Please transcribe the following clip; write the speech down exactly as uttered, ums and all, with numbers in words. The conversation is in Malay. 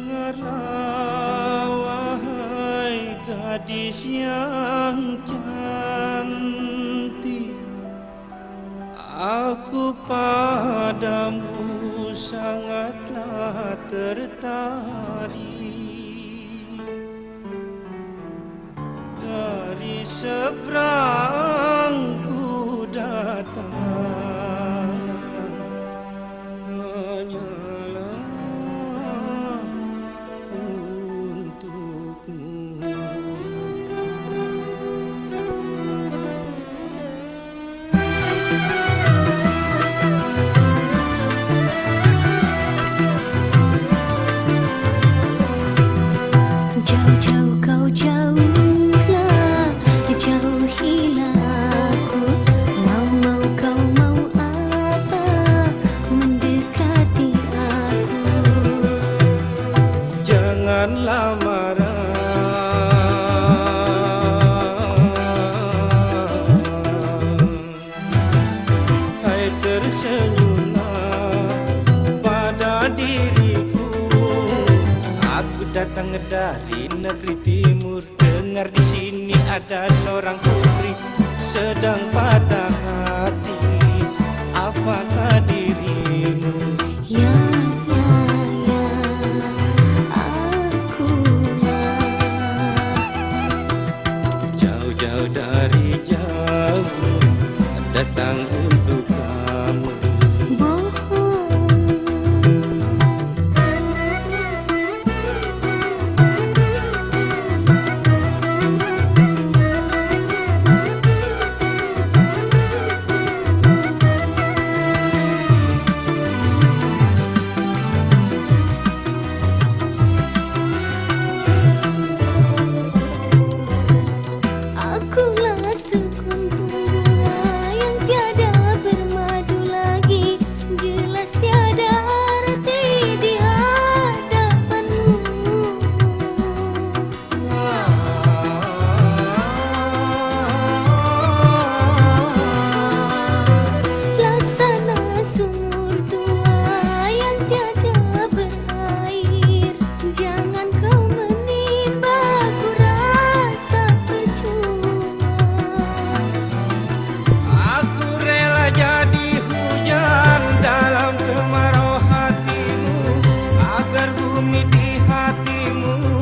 Dengarlah wahai gadis yang cantik, aku padamu sangatlah tertarik. Dari seberang ku datang, hanyalah untukmu. Jauh-jauh kau jauhlah, jauhilah aku. Mau-mau kau mau apa, mendekati aku. Janganlah marah, hai tersenyumlah pada diriku. Aku datang dari negeri timur, dengar di sini ada seorang putri sedang patah hati. Apakah dirimu? Ya, ya, ya, akulah. Jauh-jauh dari jauh datang untuk kamu. Akulah sekuntum bunga yang tiada bermadu lagi, jelas tiada arti di hadapanmu. Laksana sumur tua yang tiada berair, jangan kau menimba ku rasa percuma. Aku rela jadi hujan dalam kemarau hatimu, agar bumi di hatimu